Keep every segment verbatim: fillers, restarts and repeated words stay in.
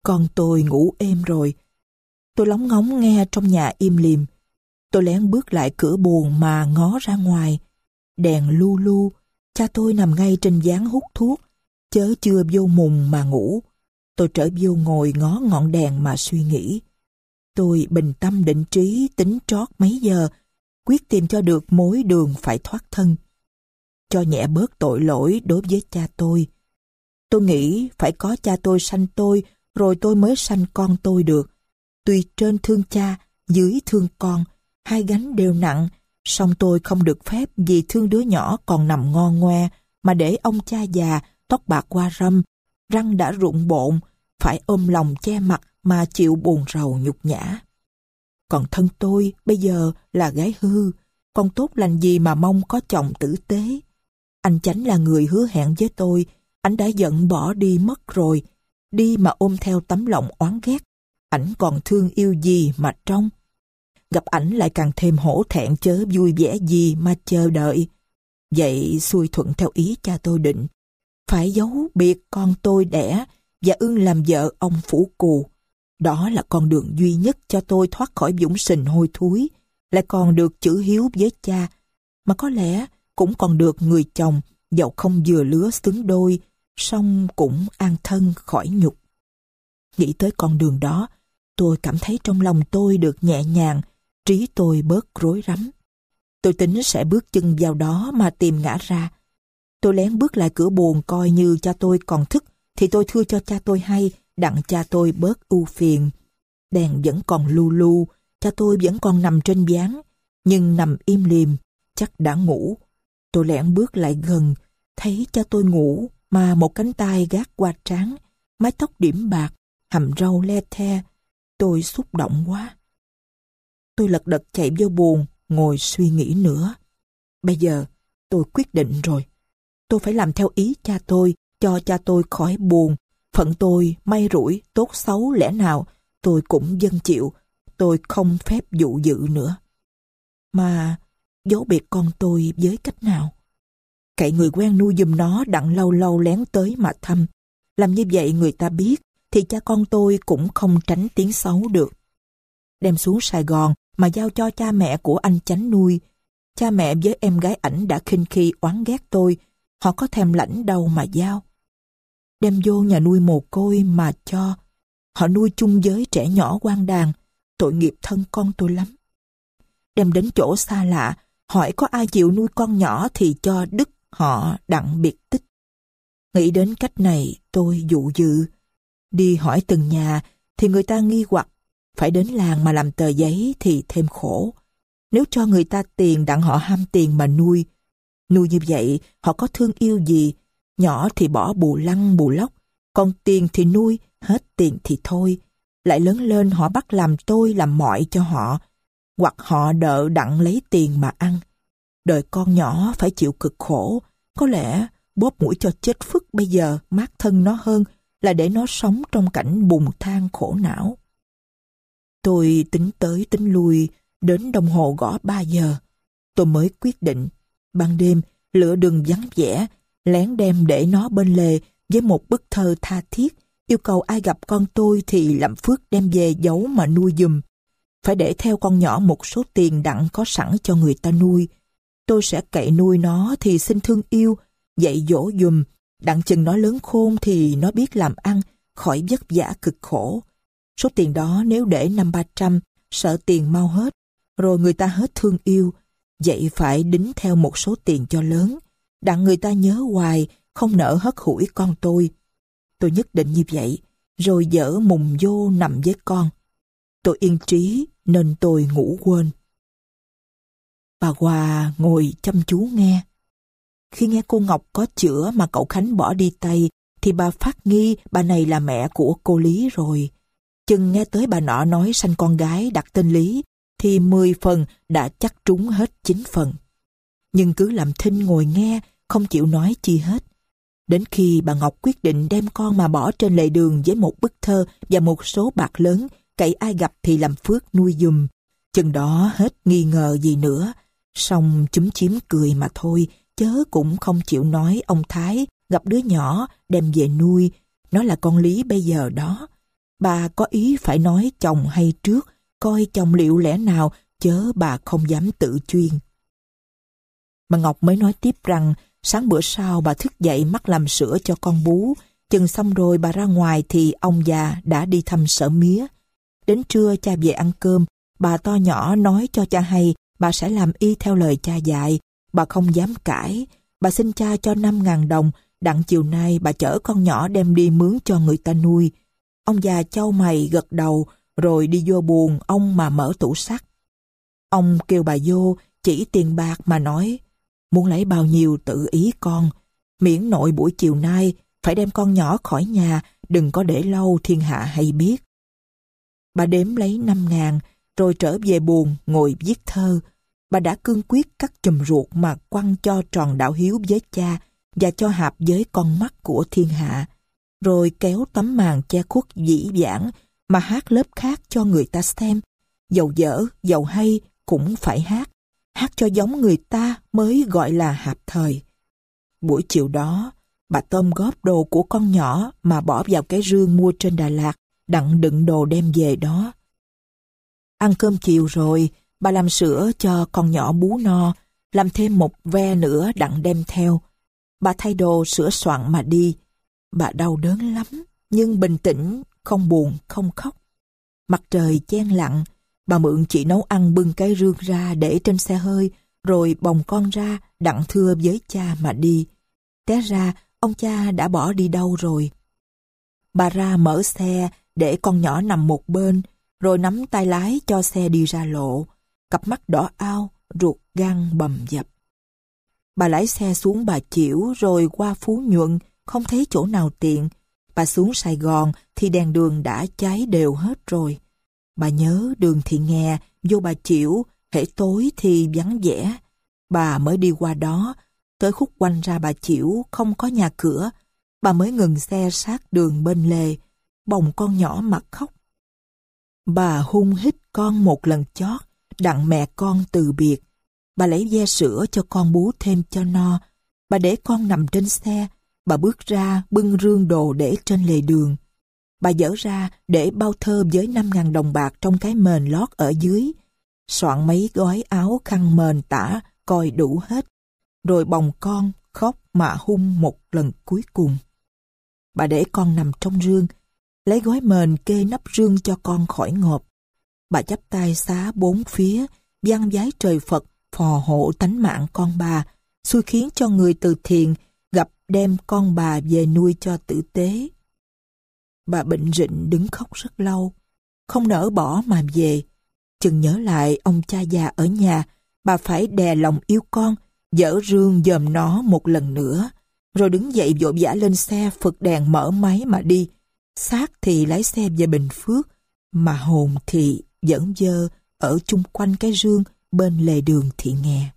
con tôi ngủ êm rồi. Tôi lóng ngóng nghe trong nhà im lìm. Tôi lén bước lại cửa buồng mà ngó ra ngoài. Đèn lu lu, cha tôi nằm ngay trên gián hút thuốc, chớ chưa vô mùng mà ngủ. Tôi trở vô ngồi ngó ngọn đèn mà suy nghĩ. Tôi bình tâm định trí tính trót mấy giờ, quyết tìm cho được mối đường phải thoát thân. Cho nhẹ bớt tội lỗi đối với cha tôi. Tôi nghĩ phải có cha tôi sanh tôi, rồi tôi mới sanh con tôi được. Tuy trên thương cha, dưới thương con, hai gánh đều nặng, song tôi không được phép vì thương đứa nhỏ còn nằm ngon ngoe, mà để ông cha già, tóc bạc qua râm, răng đã rụng bộn, phải ôm lòng che mặt mà chịu buồn rầu nhục nhã. Còn thân tôi bây giờ là gái hư, con tốt lành gì mà mong có chồng tử tế. Anh Chánh là người hứa hẹn với tôi, anh đã giận bỏ đi mất rồi, đi mà ôm theo tấm lòng oán ghét. Ảnh còn thương yêu gì mà trông. Gặp ảnh lại càng thêm hổ thẹn chớ vui vẻ gì mà chờ đợi. Vậy xuôi thuận theo ý cha tôi định, phải giấu biệt con tôi đẻ và ưng làm vợ ông Phủ Cù. Đó là con đường duy nhất cho tôi thoát khỏi vũng sình hôi thối, lại còn được chữ hiếu với cha, mà có lẽ cũng còn được người chồng, dẫu không vừa lứa xứng đôi, song cũng an thân khỏi nhục. Nghĩ tới con đường đó, tôi cảm thấy trong lòng tôi được nhẹ nhàng, trí tôi bớt rối rắm. Tôi tính sẽ bước chân vào đó mà tìm ngã ra. Tôi lén bước lại cửa buồng coi như cha tôi còn thức, thì tôi thưa cho cha tôi hay, đặng cha tôi bớt ưu phiền. Đèn vẫn còn lu lu, cha tôi vẫn còn nằm trên ván, nhưng nằm im lìm, chắc đã ngủ. Tôi lén bước lại gần, thấy cha tôi ngủ, mà một cánh tay gác qua trán, mái tóc điểm bạc, hàm râu le the. Tôi xúc động quá. Tôi lật đật chạy vô buồng, ngồi suy nghĩ nữa. Bây giờ, tôi quyết định rồi. Tôi phải làm theo ý cha tôi, cho cha tôi khỏi buồn. Phận tôi, may rủi, tốt xấu lẽ nào, tôi cũng dâng chịu. Tôi không phép dụ dự nữa. Mà, giấu biệt con tôi với cách nào? Cậy người quen nuôi giùm nó đặng lâu lâu lén tới mà thăm. Làm như vậy người ta biết, thì cha con tôi cũng không tránh tiếng xấu được. Đem xuống Sài Gòn mà giao cho cha mẹ của anh Chánh nuôi. Cha mẹ với em gái ảnh đã khinh khi oán ghét tôi, họ có thèm lãnh đâu mà giao. Đem vô nhà nuôi mồ côi mà cho, họ nuôi chung với trẻ nhỏ quan đàn, tội nghiệp thân con tôi lắm. Đem đến chỗ xa lạ, hỏi có ai chịu nuôi con nhỏ thì cho đứt họ đặng biệt tích. Nghĩ đến cách này tôi dụ dự. Đi hỏi từng nhà thì người ta nghi hoặc, phải đến làng mà làm tờ giấy thì thêm khổ. Nếu cho người ta tiền đặng họ ham tiền mà nuôi. Nuôi như vậy họ có thương yêu gì, nhỏ thì bỏ bù lăng bù lóc, còn tiền thì nuôi, hết tiền thì thôi. Lại lớn lên họ bắt làm tôi làm mọi cho họ, hoặc họ đợ đặng lấy tiền mà ăn. Đời con nhỏ phải chịu cực khổ, có lẽ bóp mũi cho chết phức bây giờ mát thân nó hơn là để nó sống trong cảnh bùng than khổ não. Tôi tính tới tính lui, đến đồng hồ gõ ba giờ. Tôi mới quyết định, ban đêm lựa đường vắng vẻ, lén đem để nó bên lề với một bức thơ tha thiết, yêu cầu ai gặp con tôi thì làm phước đem về giấu mà nuôi giùm. Phải để theo con nhỏ một số tiền đặng có sẵn cho người ta nuôi. Tôi sẽ cậy nuôi nó thì xin thương yêu, dạy dỗ giùm, đặng chừng nó lớn khôn thì nó biết làm ăn, khỏi vất vả cực khổ. Số tiền đó nếu để năm ba trăm, sợ tiền mau hết, rồi người ta hết thương yêu, vậy phải đính theo một số tiền cho lớn, đặng người ta nhớ hoài, không nỡ hất hủi con tôi. Tôi nhất định như vậy, rồi dở mùng vô nằm với con. Tôi yên trí nên tôi ngủ quên. Bà Hòa ngồi chăm chú nghe. Khi nghe cô Ngọc có chữa mà cậu Khánh bỏ đi Tây, thì bà phát nghi bà này là mẹ của cô Lý rồi. Chừng nghe tới bà nọ nói sanh con gái đặt tên Lý, thì mười phần đã chắc trúng hết chín phần. Nhưng cứ làm thinh ngồi nghe, không chịu nói chi hết. Đến khi bà Ngọc quyết định đem con mà bỏ trên lề đường với một bức thơ và một số bạc lớn, cậy ai gặp thì làm phước nuôi giùm. Chừng đó hết nghi ngờ gì nữa, song chúm chím cười mà thôi, chớ cũng không chịu nói ông Thái gặp đứa nhỏ đem về nuôi, nó là con Lý bây giờ đó. Bà có ý phải nói chồng hay trước, coi chồng liệu lẽ nào, chớ bà không dám tự chuyên. Bà Ngọc mới nói tiếp rằng sáng bữa sau bà thức dậy mắc làm sữa cho con bú, chừng xong rồi bà ra ngoài thì ông già đã đi thăm sở mía. Đến trưa cha về ăn cơm, bà to nhỏ nói cho cha hay bà sẽ làm y theo lời cha dạy. Bà không dám cãi, bà xin cha cho năm ngàn đồng, đặng chiều nay bà chở con nhỏ đem đi mướn cho người ta nuôi. Ông già chau mày gật đầu, rồi đi vô buồng ông mà mở tủ sắt. Ông kêu bà vô, chỉ tiền bạc mà nói, muốn lấy bao nhiêu tự ý con, miễn nội buổi chiều nay phải đem con nhỏ khỏi nhà, đừng có để lâu thiên hạ hay biết. Bà đếm lấy năm ngàn, rồi trở về buồng ngồi viết thơ. Bà đã cương quyết cắt chùm ruột mà quăng cho tròn đạo hiếu với cha và cho hạp với con mắt của thiên hạ, rồi kéo tấm màn che khuất dĩ vãng mà hát lớp khác cho người ta xem. Dầu dở, dầu hay cũng phải hát, hát cho giống người ta mới gọi là hạp thời. Buổi chiều đó, bà tôm góp đồ của con nhỏ mà bỏ vào cái rương mua trên Đà Lạt, đặng đựng đồ đem về đó. Ăn cơm chiều rồi, bà làm sữa cho con nhỏ bú no, làm thêm một ve nữa đặng đem theo. Bà thay đồ sửa soạn mà đi. Bà đau đớn lắm, nhưng bình tĩnh, không buồn, không khóc. Mặt trời chen lặng, bà mượn chị nấu ăn bưng cái rương ra để trên xe hơi, rồi bồng con ra đặng thưa với cha mà đi. Té ra, ông cha đã bỏ đi đâu rồi. Bà ra mở xe để con nhỏ nằm một bên, rồi nắm tay lái cho xe đi ra lộ. Cặp mắt đỏ ao, ruột gan bầm dập. Bà lái xe xuống Bà Chiểu rồi qua Phú Nhuận, không thấy chỗ nào tiện. Bà xuống Sài Gòn thì đèn đường đã cháy đều hết rồi. Bà nhớ đường Thị Nghè vô Bà Chiểu, hễ tối thì vắng vẻ. Bà mới đi qua đó, tới khúc quanh ra Bà Chiểu không có nhà cửa. Bà mới ngừng xe sát đường bên lề, bồng con nhỏ mà khóc. Bà hung hít con một lần chót, đặng mẹ con từ biệt. Bà lấy ve sữa cho con bú thêm cho no. Bà để con nằm trên xe. Bà bước ra bưng rương đồ để trên lề đường. Bà dở ra để bao thơ với năm ngàn đồng bạc trong cái mền lót ở dưới. Soạn mấy gói áo khăn mền tả coi đủ hết. Rồi bồng con khóc mà hung một lần cuối cùng. Bà để con nằm trong rương, lấy gói mền kê nắp rương cho con khỏi ngộp. Bà chắp tay xá bốn phía, vang vái trời Phật phò hộ tánh mạng con bà, xui khiến cho người từ thiện gặp đem con bà về nuôi cho tử tế. Bà bệnh rịnh đứng khóc rất lâu, không nỡ bỏ mà về. Chừng nhớ lại ông cha già ở nhà, bà phải đè lòng yêu con, dỡ rương dòm nó một lần nữa, rồi đứng dậy vội vã lên xe phật đèn mở máy mà đi. Xác thì lái xe về Bình Phước, mà hồn thì vẫn vơ ở chung quanh cái rương bên lề đường Thị Nghè.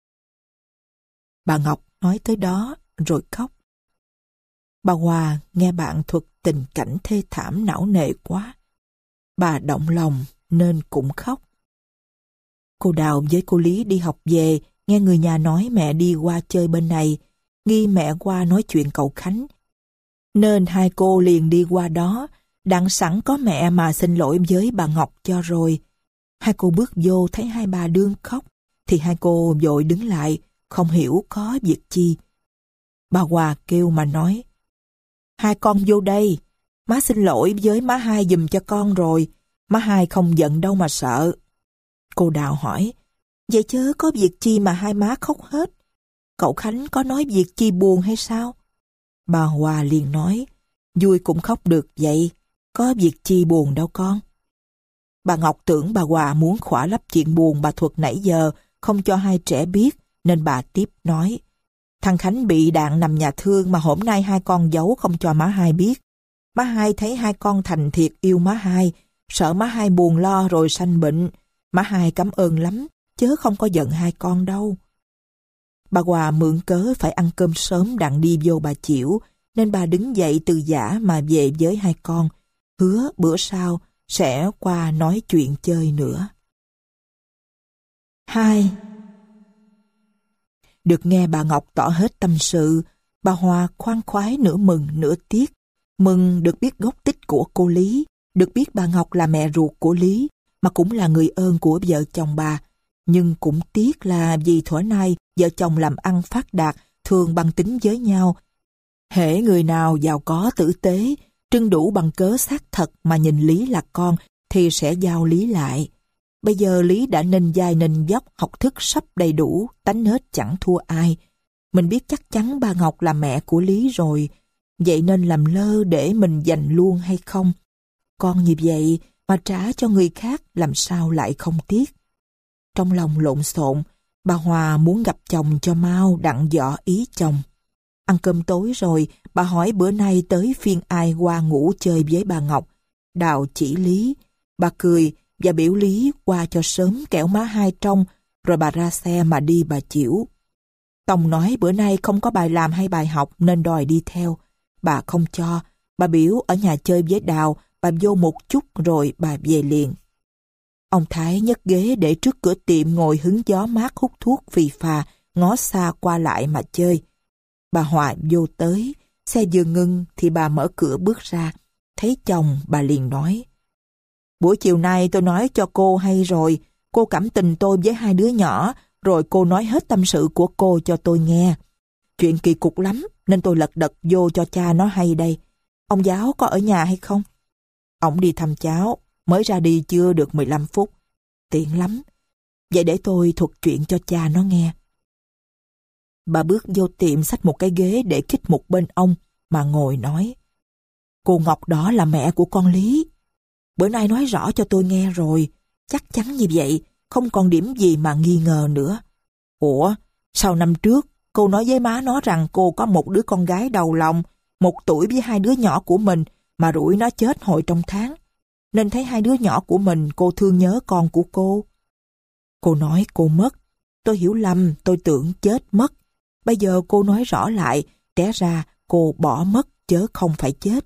Bà Ngọc nói tới đó rồi khóc. Bà Hòa nghe bạn thuật tình cảnh thê thảm não nề quá. Bà động lòng nên cũng khóc. Cô Đào với cô Lý đi học về, nghe người nhà nói mẹ đi qua chơi bên này, nghi mẹ qua nói chuyện cậu Khánh. Nên hai cô liền đi qua đó, đặng sẵn có mẹ mà xin lỗi với bà Ngọc cho rồi. Hai cô bước vô thấy hai bà đương khóc, thì hai cô vội đứng lại, không hiểu có việc chi. Bà Hòa kêu mà nói, hai con vô đây, má xin lỗi với má hai giùm cho con rồi, má hai không giận đâu mà sợ. Cô Đào hỏi, vậy chớ có việc chi mà hai má khóc hết? Cậu Khánh có nói việc chi buồn hay sao? Bà Hòa liền nói, vui cũng khóc được vậy, có việc chi buồn đâu con. Bà Ngọc tưởng bà Hòa muốn khỏa lấp chuyện buồn bà thuật nãy giờ, không cho hai trẻ biết, nên bà tiếp nói, thằng Khánh bị đạn nằm nhà thương mà hôm nay hai con giấu không cho má hai biết. Má hai thấy hai con thành thiệt yêu má hai, sợ má hai buồn lo rồi sanh bệnh. Má hai cảm ơn lắm, chớ không có giận hai con đâu. Bà Hòa mượn cớ phải ăn cơm sớm đặng đi vô Bà Chiểu, nên bà đứng dậy từ giã mà về với hai con, hứa bữa sau sẽ qua nói chuyện chơi nữa. Hai. Được nghe bà Ngọc tỏ hết tâm sự, bà Hòa khoan khoái nửa mừng nửa tiếc. Mừng được biết gốc tích của cô Lý, Được biết bà Ngọc là mẹ ruột của Lý, mà cũng là người ơn của vợ chồng bà. Nhưng cũng tiếc là vì thuở nay vợ chồng làm ăn phát đạt, thường bằng tính với nhau. Hễ người nào giàu có tử tế, trưng đủ bằng cớ xác thật mà nhìn Lý là con, thì sẽ giao Lý lại. Bây giờ Lý đã nên dai nên dốc, học thức sắp đầy đủ, tánh nết chẳng thua ai. Mình biết chắc chắn bà Ngọc là mẹ của Lý rồi, vậy nên làm lơ để mình giành luôn hay không? Con như vậy mà trả cho người khác làm sao lại không tiếc? Trong lòng lộn xộn, bà Hòa muốn gặp chồng cho mau đặng dọ ý chồng. Ăn cơm tối rồi, bà hỏi bữa nay tới phiên ai qua ngủ chơi với bà Ngọc. Đào chỉ Lý. Bà cười và biểu Lý qua cho sớm kẻo má hai trong, rồi bà ra xe mà đi bà chịu. Tòng nói bữa nay không có bài làm hay bài học nên đòi đi theo. Bà không cho, bà biểu ở nhà chơi với Đào, bà vô một chút rồi bà về liền. Ông Thái nhấc ghế để trước cửa tiệm ngồi hứng gió mát hút thuốc phì phà, ngó xa qua lại mà chơi. Bà Hòa vô tới, xe vừa ngưng thì bà mở cửa bước ra. Thấy chồng, bà liền nói: Buổi chiều nay tôi nói cho cô hay rồi, cô cảm tình tôi với hai đứa nhỏ, rồi cô nói hết tâm sự của cô cho tôi nghe. Chuyện kỳ cục lắm, nên tôi lật đật vô cho cha nó hay đây. Ông giáo có ở nhà hay không? Ông đi thăm cháu, mới ra đi chưa được mười lăm phút. Tiện lắm. Vậy để tôi thuật chuyện cho cha nó nghe. Bà bước vô tiệm xách một cái ghế để khích một bên ông, mà ngồi nói: Cô Ngọc đó là mẹ của con Lý. Bữa nay nói rõ cho tôi nghe rồi, chắc chắn như vậy, không còn điểm gì mà nghi ngờ nữa. Ủa, sao năm trước cô nói với má nó rằng cô có một đứa con gái đầu lòng, một tuổi với hai đứa nhỏ của mình, mà rủi nó chết hồi trong tháng. Nên thấy hai đứa nhỏ của mình cô thương nhớ con của cô. Cô nói cô mất. Tôi hiểu lầm, tôi tưởng chết mất. Bây giờ cô nói rõ lại, té ra cô bỏ mất chớ không phải chết.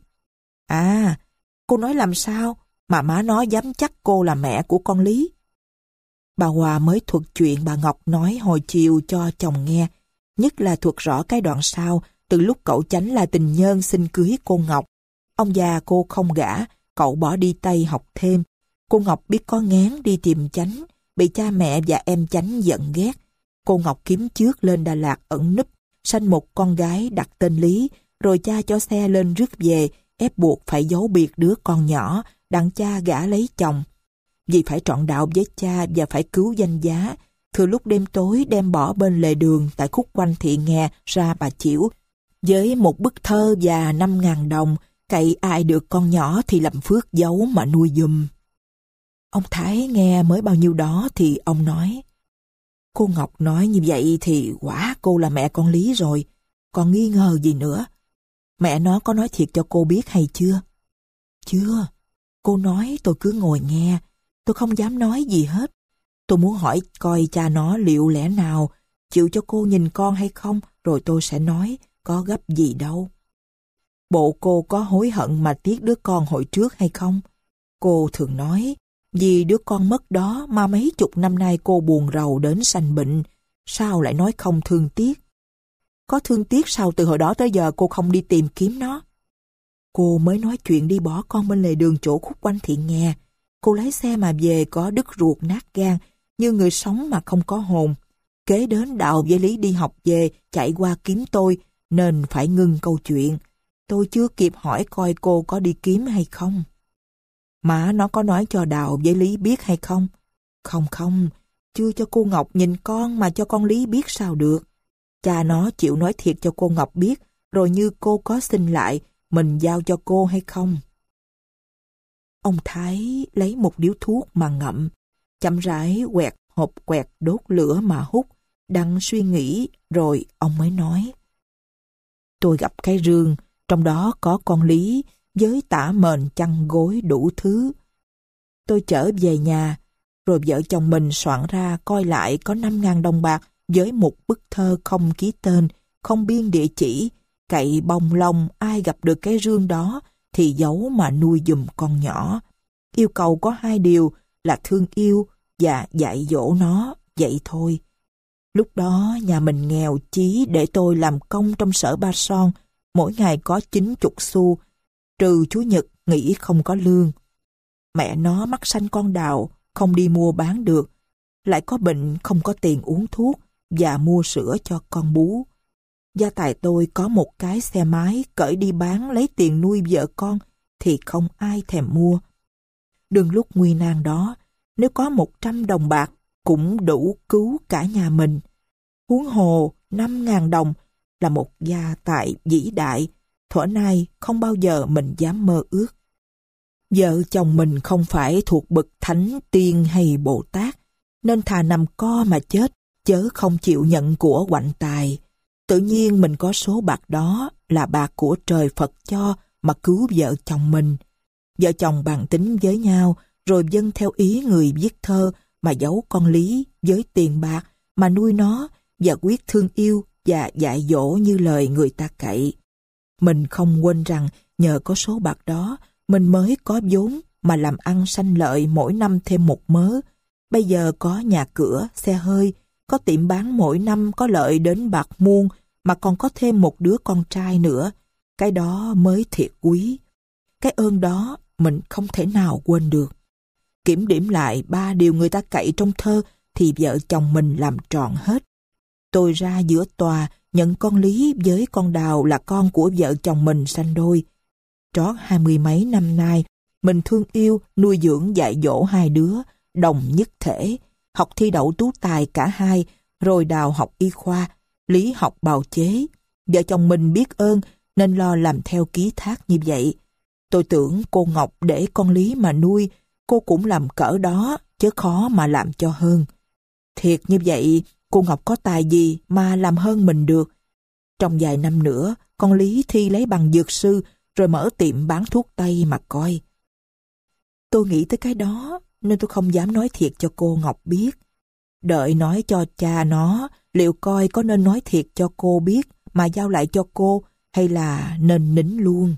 À, cô nói làm sao mà má nó dám chắc cô là mẹ của con Lý? Bà Hòa mới thuật chuyện bà Ngọc nói hồi chiều cho chồng nghe, nhất là thuật rõ cái đoạn sau, từ lúc cậu Chánh là tình nhân xin cưới cô Ngọc. Ông già cô không gả, cậu bỏ đi Tây học thêm. Cô Ngọc biết có ngán đi tìm Chánh, bị cha mẹ và em Chánh giận ghét. Cô Ngọc kiếm trước lên Đà Lạt ẩn núp, sanh một con gái đặt tên Lý, rồi cha cho xe lên rước về, ép buộc phải giấu biệt đứa con nhỏ, đặng cha gả lấy chồng. Vì phải trọn đạo với cha và phải cứu danh giá, thừa lúc đêm tối đem bỏ bên lề đường tại khúc quanh Thị Nghè ra Bà Chiểu, với một bức thơ và năm ngàn đồng, cậy ai được con nhỏ thì làm phước giấu mà nuôi giùm. Ông Thái nghe mới bao nhiêu đó thì ông nói: Cô Ngọc nói như vậy thì quả cô là mẹ con Lý rồi, còn nghi ngờ gì nữa. Mẹ nó có nói thiệt cho cô biết hay chưa? Chưa. Cô nói tôi cứ ngồi nghe, tôi không dám nói gì hết. Tôi muốn hỏi coi cha nó liệu lẽ nào chịu cho cô nhìn con hay không, rồi tôi sẽ nói, có gấp gì đâu. Bộ cô có hối hận mà tiếc đứa con hồi trước hay không? Cô thường nói, vì đứa con mất đó mà mấy chục năm nay cô buồn rầu đến sanh bệnh, sao lại nói không thương tiếc? Có thương tiếc sao từ hồi đó tới giờ cô không đi tìm kiếm nó? Cô mới nói chuyện đi bỏ con bên lề đường chỗ khúc quanh Thị Nghè. Cô lái xe mà về có đứt ruột nát gan, như người sống mà không có hồn. Kế đến Đào với Lý đi học về, chạy qua kiếm tôi, nên phải ngưng câu chuyện. Tôi chưa kịp hỏi coi cô có đi kiếm hay không. Mà nó có nói cho Đào với Lý biết hay không? Không không, chưa cho cô Ngọc nhìn con mà cho con Lý biết sao được. Cha nó chịu nói thiệt cho cô Ngọc biết, rồi như cô có xin lại, mình giao cho cô hay không? Ông Thái lấy một điếu thuốc mà ngậm, chậm rãi quẹt hộp quẹt đốt lửa mà hút, đang suy nghĩ, rồi ông mới nói. Tôi gặp cái rương, trong đó có con Lý, với tả mền chăn gối đủ thứ. Tôi trở về nhà, rồi vợ chồng mình soạn ra coi lại có năm ngàn đồng bạc với một bức thơ không ký tên, không biên địa chỉ, cậy bông lông ai gặp được cái rương đó thì giấu mà nuôi giùm con nhỏ. Yêu cầu có hai điều là thương yêu và dạy dỗ nó, vậy thôi. Lúc đó nhà mình nghèo chí để tôi làm công trong sở Ba Son, mỗi ngày có chín chục xu, trừ Chủ nhật nghỉ không có lương. mẹ nó mắt xanh con đào, không đi mua bán được, lại có bệnh không có tiền uống thuốc và mua sữa cho con bú. Gia tài tôi có một cái xe máy, cởi đi bán lấy tiền nuôi vợ con thì không ai thèm mua. Đừng lúc nguy nan đó, nếu có một trăm đồng bạc cũng đủ cứu cả nhà mình. Huống hồ năm ngàn đồng là một gia tài vĩ đại, thuở nay không bao giờ mình dám mơ ước. Vợ chồng mình không phải thuộc bậc thánh tiên hay Bồ Tát, nên thà nằm co mà chết, chớ không chịu nhận của oạnh tài. Tự nhiên mình có số bạc đó là bạc của trời Phật cho mà cứu vợ chồng mình. Vợ chồng bàn tính với nhau, rồi dâng theo ý người viết thơ mà giấu con Lý với tiền bạc mà nuôi nó và quyết thương yêu và dạy dỗ như lời người ta cậy. Mình không quên rằng nhờ có số bạc đó mình mới có vốn mà làm ăn sanh lợi mỗi năm thêm một mớ. Bây giờ có nhà cửa, xe hơi, có tiệm bán mỗi năm có lợi đến bạc muôn, mà còn có thêm một đứa con trai nữa. Cái đó mới thiệt quý. Cái ơn đó mình không thể nào quên được. Kiểm điểm lại ba điều người ta cậy trong thơ thì vợ chồng mình làm tròn hết. Tôi ra giữa tòa nhận con Lý với con Đào là con của vợ chồng mình sanh đôi. Trót hai mươi mấy năm nay, mình thương yêu, nuôi dưỡng dạy dỗ hai đứa, đồng nhất thể. Học thi đậu tú tài cả hai, rồi Đào học y khoa, Lý học bào chế. Vợ chồng mình biết ơn nên lo làm theo ký thác như vậy. Tôi tưởng cô Ngọc để con Lý mà nuôi, cô cũng làm cỡ đó, chứ khó mà làm cho hơn. Thiệt như vậy, cô Ngọc có tài gì mà làm hơn mình được. Trong vài năm nữa, con Lý thi lấy bằng dược sư, rồi mở tiệm bán thuốc tây mà coi. Tôi nghĩ tới cái đó, nên tôi không dám nói thiệt cho cô Ngọc biết. Đợi nói cho cha nó, liệu coi có nên nói thiệt cho cô biết mà giao lại cho cô, hay là nên nín luôn.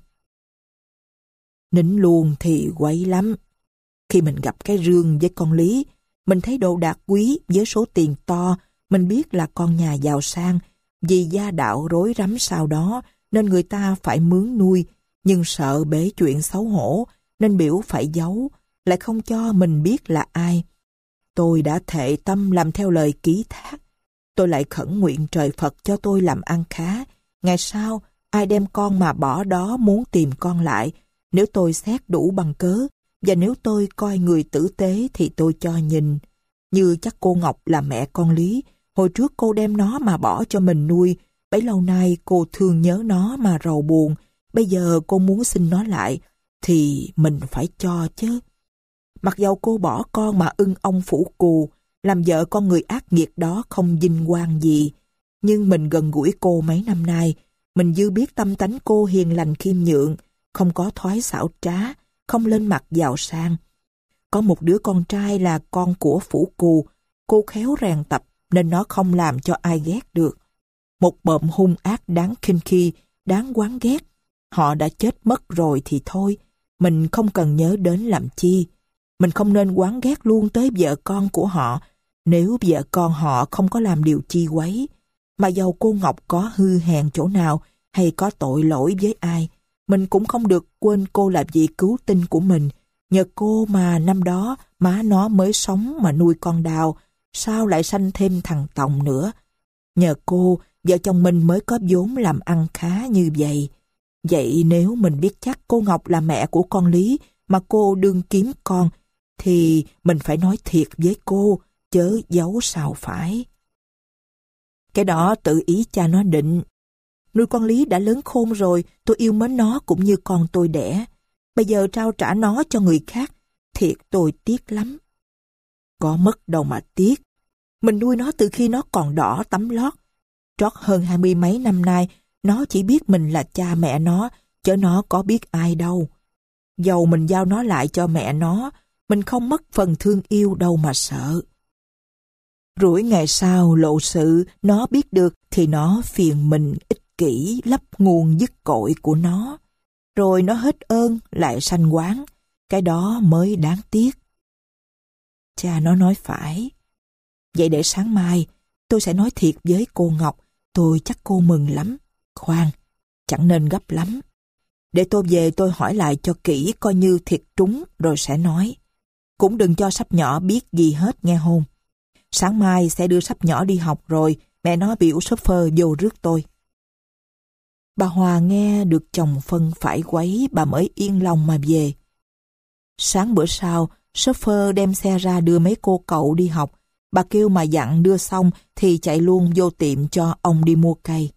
Nín luôn thì quấy lắm. Khi mình gặp cái rương với con Lý, mình thấy đồ đạc quý với số tiền to, mình biết là con nhà giàu sang, vì gia đạo rối rắm sau đó nên người ta phải mướn nuôi, nhưng sợ bể chuyện xấu hổ nên biểu phải giấu, lại không cho mình biết là ai. Tôi đã thệ tâm làm theo lời ký thác. Tôi lại khẩn nguyện trời Phật cho tôi làm ăn khá. Ngày sau, ai đem con mà bỏ đó muốn tìm con lại, nếu tôi xét đủ bằng cớ, và nếu tôi coi người tử tế thì tôi cho nhìn. Như chắc cô Ngọc là mẹ con Lý, hồi trước cô đem nó mà bỏ cho mình nuôi, bấy lâu nay cô thương nhớ nó mà rầu buồn, bây giờ cô muốn xin nó lại, thì mình phải cho chứ. Mặc dầu cô bỏ con mà ưng ông phủ cù, làm vợ con người ác nghiệt đó không vinh quang gì, nhưng mình gần gũi cô mấy năm nay, mình dư biết tâm tánh cô hiền lành khiêm nhượng, không có thói xảo trá, không lên mặt giàu sang. Có một đứa con trai là con của phủ cù, cô khéo rèn tập nên nó không làm cho ai ghét được. Một bợm hung ác đáng khinh khi, đáng oán ghét. Họ đã chết mất rồi thì thôi, mình không cần nhớ đến làm chi. Mình không nên oán ghét luôn tới vợ con của họ, nếu vợ con họ không có làm điều chi quấy. Mà dầu cô Ngọc có hư hèn chỗ nào hay có tội lỗi với ai, mình cũng không được quên cô là vị cứu tinh của mình. Nhờ cô mà năm đó má nó mới sống mà nuôi con Đào, sao lại sanh thêm thằng Tòng nữa. Nhờ cô, vợ chồng mình mới có vốn làm ăn khá như vậy. Vậy nếu mình biết chắc cô Ngọc là mẹ của con Lý mà cô đương kiếm con, thì mình phải nói thiệt với cô, chớ giấu sao phải. Cái đó tự ý cha nó định. Nuôi con Lý đã lớn khôn rồi, tôi yêu mến nó cũng như con tôi đẻ. Bây giờ trao trả nó cho người khác, thiệt tôi tiếc lắm. Có mất đâu mà tiếc. Mình nuôi nó từ khi nó còn đỏ tắm lót. Trót hơn hai mươi mấy năm nay, nó chỉ biết mình là cha mẹ nó, chứ nó có biết ai đâu. Dầu mình giao nó lại cho mẹ nó, mình không mất phần thương yêu đâu mà sợ. Rủi ngày sau lộ sự nó biết được thì nó phiền mình ích kỷ lấp nguồn dứt cội của nó. Rồi nó hết ơn lại sanh oán, cái đó mới đáng tiếc. Cha nó nói phải. Vậy để sáng mai tôi sẽ nói thiệt với cô Ngọc, tôi chắc cô mừng lắm. Khoan, chẳng nên gấp lắm. Để tôi về tôi hỏi lại cho kỹ coi như thiệt trúng rồi sẽ nói. Cũng đừng cho sắp nhỏ biết gì hết nghe hôn. Sáng mai sẽ đưa sắp nhỏ đi học rồi, mẹ nó biểu shopper vô rước tôi. Bà Hòa nghe được chồng phân phải quấy, bà mới yên lòng mà về. Sáng bữa sau, shopper đem xe ra đưa mấy cô cậu đi học. Bà kêu mà dặn đưa xong thì chạy luôn vô tiệm cho ông đi mua cây.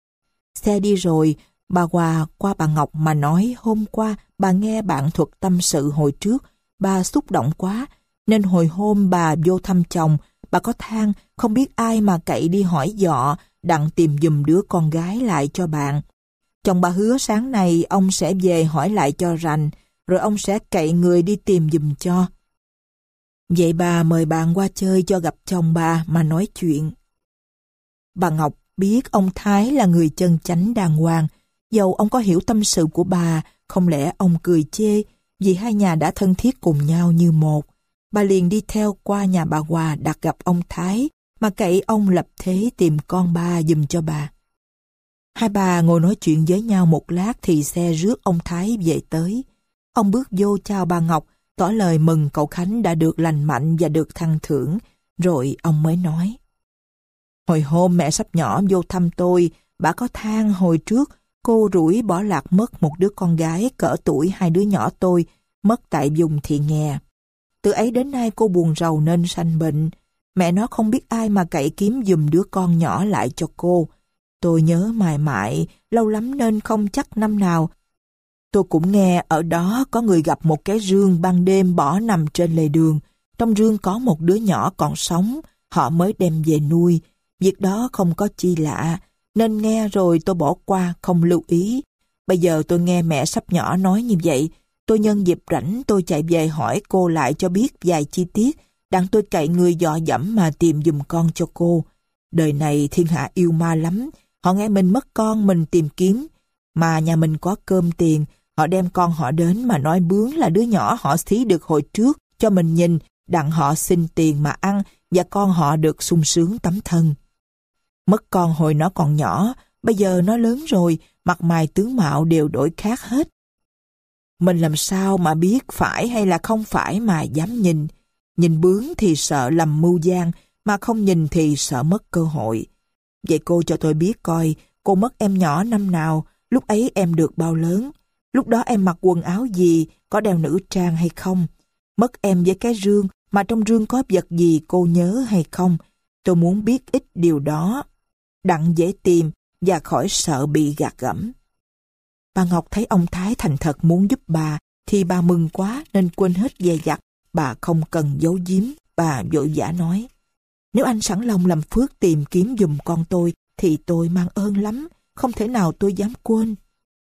Xe đi rồi, bà Hòa qua bà Ngọc mà nói hôm qua bà nghe bạn thuật tâm sự hồi trước, bà xúc động quá, nên hồi hôm bà vô thăm chồng, bà có than không biết ai mà cậy đi hỏi dọ, đặng tìm giùm đứa con gái lại cho bạn. Chồng bà hứa sáng nay ông sẽ về hỏi lại cho rành, rồi ông sẽ cậy người đi tìm giùm cho. Vậy bà mời bạn qua chơi cho gặp chồng bà mà nói chuyện. Bà Ngọc biết ông Thái là người chân chánh đàng hoàng, dầu ông có hiểu tâm sự của bà, không lẽ ông cười chê, vì hai nhà đã thân thiết cùng nhau như một. Bà liền đi theo qua nhà bà Hòa đặt gặp ông Thái, mà cậy ông lập thế tìm con ba giùm cho bà. Hai bà ngồi nói chuyện với nhau một lát thì xe rước ông Thái về tới. Ông bước vô chào bà Ngọc, tỏ lời mừng cậu Khánh đã được lành mạnh và được thăng thưởng, rồi ông mới nói. Hồi hôm mẹ sắp nhỏ vô thăm tôi, bà có than hồi trước cô rủi bỏ lạc mất một đứa con gái cỡ tuổi hai đứa nhỏ tôi, mất tại vùng thị nghè. Từ ấy đến nay cô buồn rầu nên sanh bệnh. Mẹ nó không biết ai mà cậy kiếm giùm đứa con nhỏ lại cho cô. Tôi nhớ mãi mãi, lâu lắm nên không chắc năm nào. Tôi cũng nghe ở đó có người gặp một cái rương ban đêm bỏ nằm trên lề đường. Trong rương có một đứa nhỏ còn sống, họ mới đem về nuôi. Việc đó không có chi lạ, nên nghe rồi tôi bỏ qua, không lưu ý. Bây giờ tôi nghe mẹ sắp nhỏ nói như vậy, tôi nhân dịp rảnh tôi chạy về hỏi cô lại cho biết vài chi tiết, đặng tôi cậy người dọ dẫm mà tìm giùm con cho cô. Đời này thiên hạ yêu ma lắm, họ nghe mình mất con mình tìm kiếm, mà nhà mình có cơm tiền, họ đem con họ đến mà nói bướng là đứa nhỏ họ xí được hồi trước cho mình nhìn, đặng họ xin tiền mà ăn và con họ được sung sướng tấm thân. Mất con hồi nó còn nhỏ, bây giờ nó lớn rồi, mặt mày tướng mạo đều đổi khác hết. Mình làm sao mà biết phải hay là không phải mà dám nhìn. Nhìn bướng thì sợ lầm mưu gian, mà không nhìn thì sợ mất cơ hội. Vậy cô cho tôi biết coi, cô mất em nhỏ năm nào, lúc ấy em được bao lớn, lúc đó em mặc quần áo gì, có đeo nữ trang hay không, mất em với cái rương, mà trong rương có vật gì cô nhớ hay không. Tôi muốn biết ít điều đó, đặng dễ tìm và khỏi sợ bị gạt gẫm. Bà Ngọc thấy ông Thái thành thật muốn giúp bà, thì bà mừng quá nên quên hết dè dặt. Bà không cần giấu giếm, bà vội vã nói. Nếu anh sẵn lòng làm phước tìm kiếm giùm con tôi, thì tôi mang ơn lắm, không thể nào tôi dám quên.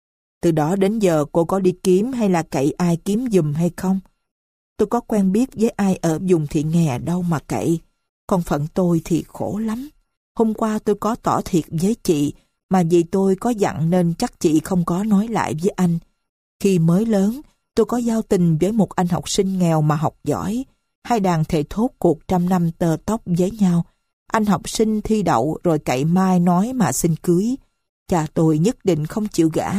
Từ đó đến giờ cô có đi kiếm hay là cậy ai kiếm giùm hay không? Tôi có quen biết với ai ở vùng thị nghè đâu mà cậy. Còn phận tôi thì khổ lắm. Hôm qua tôi có tỏ thiệt với chị, mà vì tôi có dặn nên chắc chị không có nói lại với anh. Khi mới lớn, tôi có giao tình với một anh học sinh nghèo mà học giỏi. Hai đàn thề thốt cuộc trăm năm tơ tóc với nhau. Anh học sinh thi đậu rồi cậy mai nói mà xin cưới. Cha tôi nhất định không chịu gả.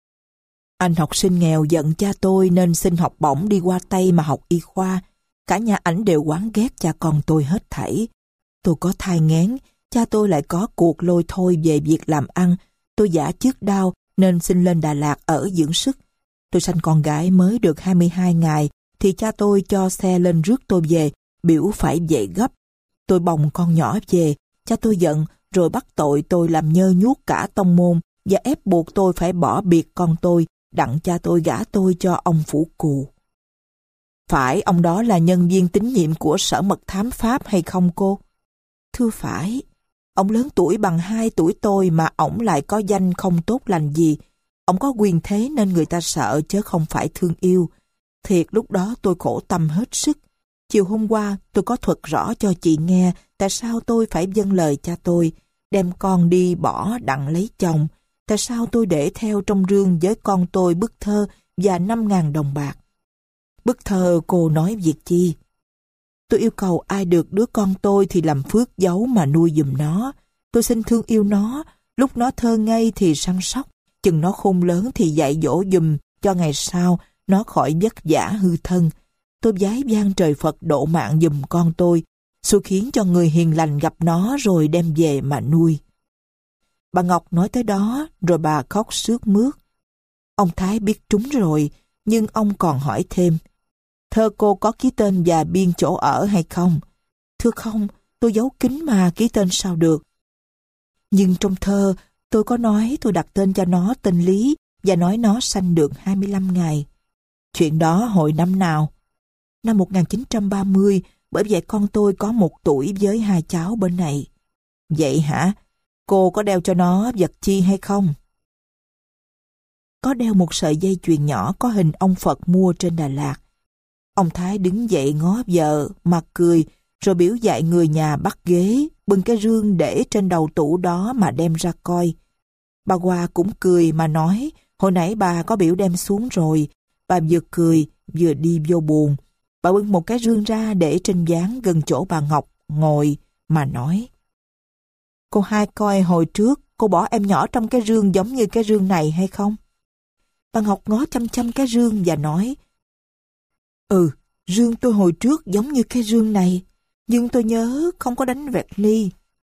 Anh học sinh nghèo giận cha tôi nên xin học bổng đi qua Tây mà học y khoa. Cả nhà ảnh đều oán ghét cha con tôi hết thảy. Tôi có thai nghén, cha tôi lại có cuộc lôi thôi về việc làm ăn. Tôi giả trước đau nên xin lên Đà Lạt ở dưỡng sức. Tôi sanh con gái mới được hai mươi hai ngày thì cha tôi cho xe lên rước tôi về, biểu phải về gấp. Tôi bồng con nhỏ về, cha tôi giận rồi bắt tội tôi làm nhơ nhuốc cả tông môn và ép buộc tôi phải bỏ biệt con tôi, đặng cha tôi gả tôi cho ông Phủ Cù. Phải ông đó là nhân viên tín nhiệm của Sở Mật Thám Pháp hay không cô? Thưa phải. Ông lớn tuổi bằng hai tuổi tôi mà ổng lại có danh không tốt lành gì. Ông có quyền thế nên người ta sợ chứ không phải thương yêu. Thiệt lúc đó tôi khổ tâm hết sức. Chiều hôm qua tôi có thuật rõ cho chị nghe tại sao tôi phải vâng lời cha tôi, đem con đi bỏ đặng lấy chồng. Tại sao tôi để theo trong rương với con tôi bức thơ và năm ngàn đồng bạc. Bức thơ cô nói việc chi? Tôi yêu cầu ai được đứa con tôi thì làm phước giấu mà nuôi giùm nó. Tôi xin thương yêu nó, lúc nó thơ ngây thì săn sóc, chừng nó khôn lớn thì dạy dỗ giùm cho ngày sau nó khỏi vất vả hư thân. Tôi vái vang trời Phật độ mạng giùm con tôi, xui khiến cho người hiền lành gặp nó rồi đem về mà nuôi. Bà Ngọc nói tới đó rồi bà khóc sướt mướt. Ông Thái biết trúng rồi, nhưng ông còn hỏi thêm: Thơ cô có ký tên và biên chỗ ở hay không? Thưa không, tôi giấu kín mà, ký tên sao được. Nhưng trong thơ tôi có nói tôi đặt tên cho nó tên Lý và nói nó sanh được hai mươi lăm ngày. Chuyện đó hồi năm nào? Năm một nghìn chín trăm ba mươi, bởi vậy con tôi có một tuổi với hai cháu bên này. Vậy hả? Cô có đeo cho nó vật chi hay không? Có đeo một sợi dây chuyền nhỏ có hình ông Phật mua trên Đà Lạt. Ông Thái đứng dậy ngó vợ, mặt cười, rồi biểu dạy người nhà bắt ghế, bưng cái rương để trên đầu tủ đó mà đem ra coi. Bà Hoa cũng cười mà nói, hồi nãy bà có biểu đem xuống rồi. Bà vừa cười, vừa đi vô buồng. Bà bưng một cái rương ra để trên ván gần chỗ bà Ngọc ngồi mà nói: Cô hai coi hồi trước cô bỏ em nhỏ trong cái rương giống như cái rương này hay không? Bà Ngọc ngó chăm chăm cái rương và nói: Ừ, rương tôi hồi trước giống như cái rương này, nhưng tôi nhớ không có đánh vẹt ni.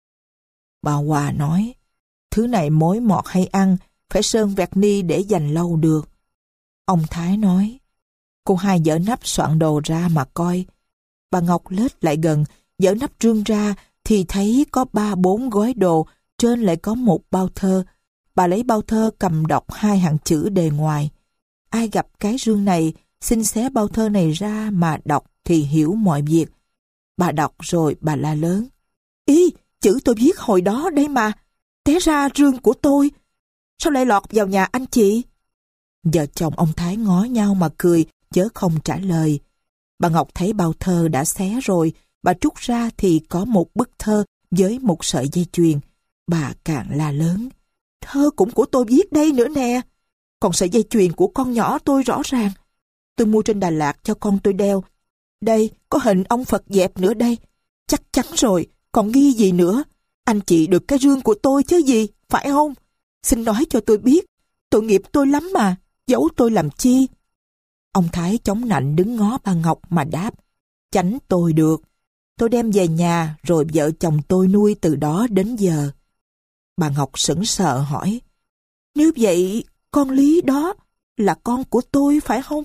Bà Hòa nói: Thứ này mối mọt hay ăn, phải sơn vẹt ni để dành lâu được. Ông Thái nói: Cô hai dỡ nắp soạn đồ ra mà coi. Bà Ngọc lết lại gần, dỡ nắp rương ra thì thấy có ba bốn gói đồ, trên lại có một bao thơ. Bà lấy bao thơ cầm đọc hai hàng chữ đề ngoài: Ai gặp cái rương này, xin xé bao thơ này ra mà đọc thì hiểu mọi việc. Bà đọc rồi bà la lớn: Ý, chữ tôi viết hồi đó đây mà, té ra rương của tôi, sao lại lọt vào nhà anh chị? Vợ chồng ông Thái ngó nhau mà cười, chớ không trả lời. Bà Ngọc thấy bao thơ đã xé rồi, bà trút ra thì có một bức thơ với một sợi dây chuyền. Bà càng la lớn: Thơ cũng của tôi viết đây nữa nè, còn sợi dây chuyền của con nhỏ tôi rõ ràng. Tôi mua trên Đà Lạt cho con tôi đeo. Đây, có hình ông Phật dẹp nữa đây. Chắc chắn rồi, còn nghi gì nữa. Anh chị được cái rương của tôi chứ gì, phải không? Xin nói cho tôi biết, tội nghiệp tôi lắm mà, giấu tôi làm chi? Ông Thái chống nạnh đứng ngó bà Ngọc mà đáp: Chánh tôi được. Tôi đem về nhà rồi vợ chồng tôi nuôi từ đó đến giờ. Bà Ngọc sững sờ hỏi: Nếu vậy, con Lý đó là con của tôi phải không?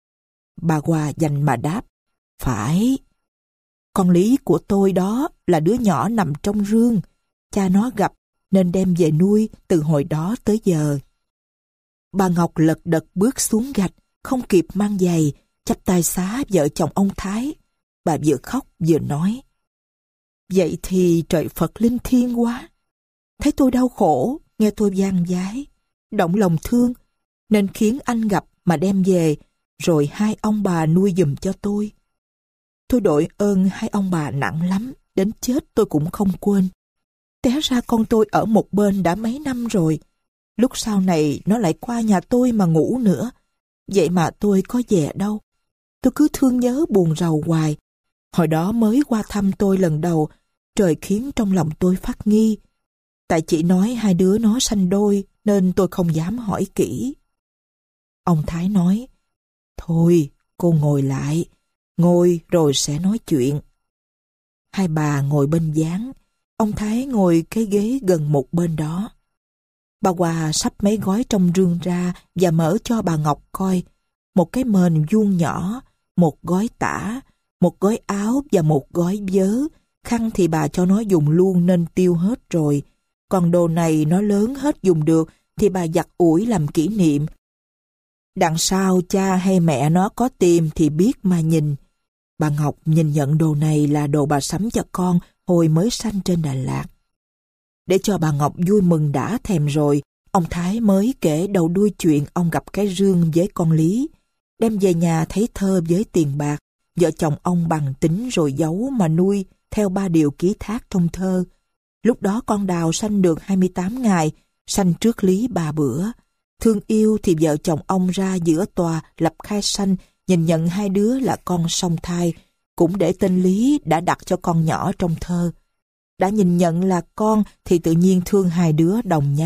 Bà Hòa dành mà đáp: Phải. Con Lý của tôi đó là đứa nhỏ nằm trong rương. Cha nó gặp nên đem về nuôi từ hồi đó tới giờ. Bà Ngọc lật đật bước xuống gạch, không kịp mang giày, chắp tay xá vợ chồng ông Thái. Bà vừa khóc vừa nói: Vậy thì trời Phật linh thiêng quá. Thấy tôi đau khổ, nghe tôi van vái, động lòng thương, nên khiến anh gặp mà đem về, rồi hai ông bà nuôi giùm cho tôi. Tôi đội ơn hai ông bà nặng lắm, đến chết tôi cũng không quên. Té ra con tôi ở một bên đã mấy năm rồi. Lúc sau này nó lại qua nhà tôi mà ngủ nữa. Vậy mà tôi có về đâu. Tôi cứ thương nhớ buồn rầu hoài. Hồi đó mới qua thăm tôi lần đầu, trời khiến trong lòng tôi phát nghi. Tại chị nói hai đứa nó sanh đôi nên tôi không dám hỏi kỹ. Ông Thái nói: Thôi, cô ngồi lại. Ngồi rồi sẽ nói chuyện. Hai bà ngồi bên gián, ông Thái ngồi cái ghế gần một bên đó. Bà Hòa sắp mấy gói trong rương ra và mở cho bà Ngọc coi. Một cái mền vuông nhỏ, một gói tả, một gói áo và một gói vớ. Khăn thì bà cho nó dùng luôn nên tiêu hết rồi. Còn đồ này nó lớn hết dùng được thì bà giặt ủi làm kỷ niệm. Đằng sau cha hay mẹ nó có tìm thì biết mà nhìn. Bà Ngọc nhìn nhận đồ này là đồ bà sắm cho con hồi mới sanh trên Đà Lạt. Để cho bà Ngọc vui mừng đã thèm rồi, ông Thái mới kể đầu đuôi chuyện ông gặp cái rương với con Lý. Đem về nhà thấy thơ với tiền bạc, vợ chồng ông bằng tính rồi giấu mà nuôi theo ba điều ký thác trong thơ. Lúc đó con Đào sanh được hai mươi tám ngày, sanh trước Lý ba bữa. Thương yêu thì vợ chồng ông ra giữa tòa lập khai sanh, nhìn nhận hai đứa là con song thai, cũng để tên Lý đã đặt cho con nhỏ trong thơ. Đã nhìn nhận là con thì tự nhiên thương hai đứa đồng nhau,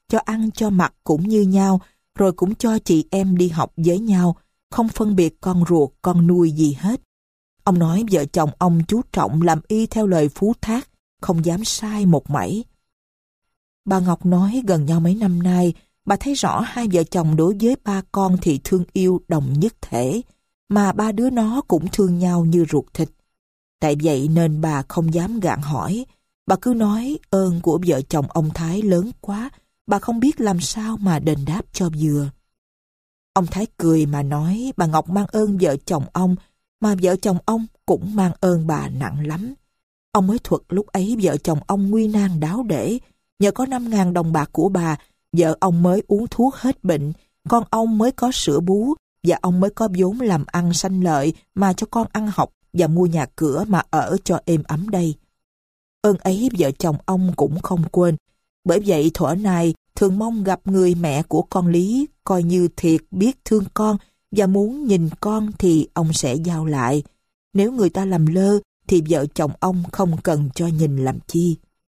cho ăn cho mặc cũng như nhau, rồi cũng cho chị em đi học với nhau, không phân biệt con ruột, con nuôi gì hết. Ông nói vợ chồng ông chú trọng làm y theo lời phú thác, không dám sai một mảy. Bà Ngọc nói gần nhau mấy năm nay, bà thấy rõ hai vợ chồng đối với ba con thì thương yêu đồng nhất thể, mà ba đứa nó cũng thương nhau như ruột thịt. Tại vậy nên bà không dám gạn hỏi, bà cứ nói ơn của vợ chồng ông Thái lớn quá, bà không biết làm sao mà đền đáp cho vừa. Ông Thái cười mà nói bà Ngọc mang ơn vợ chồng ông, mà vợ chồng ông cũng mang ơn bà nặng lắm. Ông mới thuật lúc ấy vợ chồng ông nguy nan đáo để, nhờ có năm ngàn đồng bạc của bà, vợ ông mới uống thuốc hết bệnh, con ông mới có sữa bú, và ông mới có vốn làm ăn sanh lợi mà cho con ăn học và mua nhà cửa mà ở cho êm ấm đây. Ơn ấy vợ chồng ông cũng không quên, bởi vậy thuở này thường mong gặp người mẹ của con Lý, coi như thiệt biết thương con và muốn nhìn con thì ông sẽ giao lại. Nếu người ta làm lơ thì vợ chồng ông không cần cho nhìn làm chi.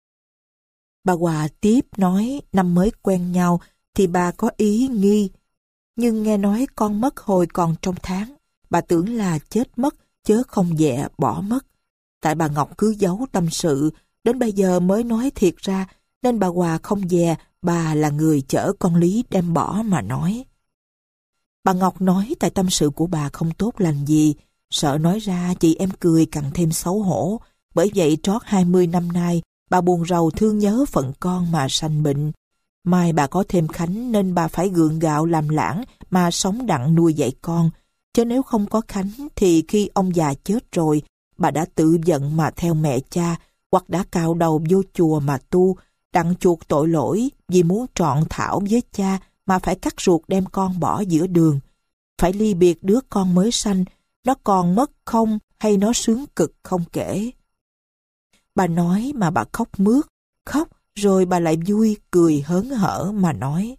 Bà Hòa tiếp nói năm mới quen nhau thì bà có ý nghi, nhưng nghe nói con mất hồi còn trong tháng, bà tưởng là chết mất chớ không dẹ bỏ mất. Tại bà Ngọc cứ giấu tâm sự, đến bây giờ mới nói thiệt ra, nên bà Hòa không dè bà là người chở con Lý đem bỏ mà nói. Bà Ngọc nói tại tâm sự của bà không tốt lành gì, sợ nói ra chị em cười càng thêm xấu hổ, bởi vậy trót hai mươi năm nay, bà buồn rầu thương nhớ phận con mà sanh bệnh. Mai bà có thêm Khánh nên bà phải gượng gạo làm lãng mà sống đặng nuôi dạy con. Chứ nếu không có Khánh thì khi ông già chết rồi, bà đã tự giận mà theo mẹ cha, hoặc đã cạo đầu vô chùa mà tu, đặng chuộc tội lỗi vì muốn trọn thảo với cha mà phải cắt ruột đem con bỏ giữa đường. Phải ly biệt đứa con mới sanh, nó còn mất không hay nó sướng cực không kể. Bà nói mà bà khóc mướt, khóc rồi bà lại vui, cười hớn hở mà nói.